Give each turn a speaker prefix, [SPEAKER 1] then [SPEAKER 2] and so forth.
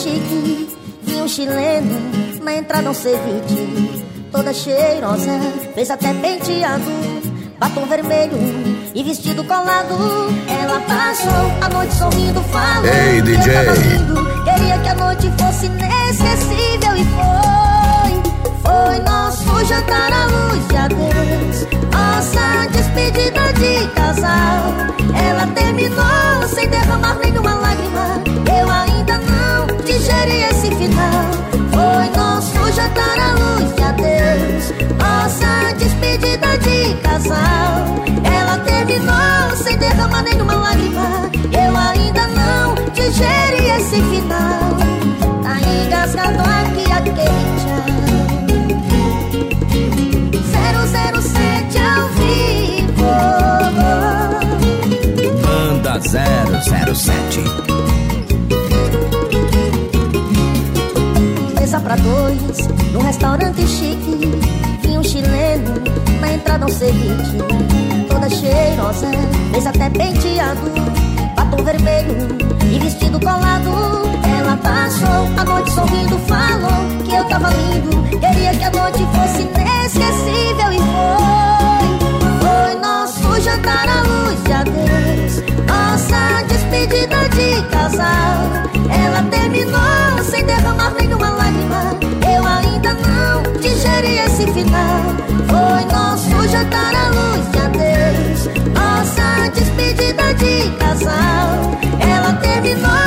[SPEAKER 1] chique, vinho chileno, na entrada um ceviche. Toda cheirosa, fez até penteado, batom vermelho e vestido colado. Ela passou a noite sorrindo, falou:
[SPEAKER 2] ei, DJ,
[SPEAKER 1] eu tava lindo, queria que a noite fosse inesquecível. E foi nosso jantar à luz de adeus, nossa despedida de casal. Ela terminou sem derramar nenhuma lágrima, eu ainda não digeri esse final. Foi nosso jantar à luz de adeus, nossa despedida de casal. Ela terminou sem derramar nenhuma lágrima, eu ainda não digeri esse final. Tá engasgado aqui a queixa 007 ao vivo.
[SPEAKER 2] Banda 007.
[SPEAKER 1] Mesa pra dois, num restaurante chique, vinho chileno, na entrada um ceviche. Toda cheirosa, fez até penteado, batom vermelho e vestido colado. Ela passou a noite sorrindo, falou que eu tava lindo, queria que a noite fosse inesquecível. E foi nosso jantar à luz de adeus, nossa despedida de casal. Ela terminou sem derramar nenhuma lágrima, eu ainda não digeri esse final. Foi nosso jantar à luz de adeus, nossa despedida de casal. Ela terminou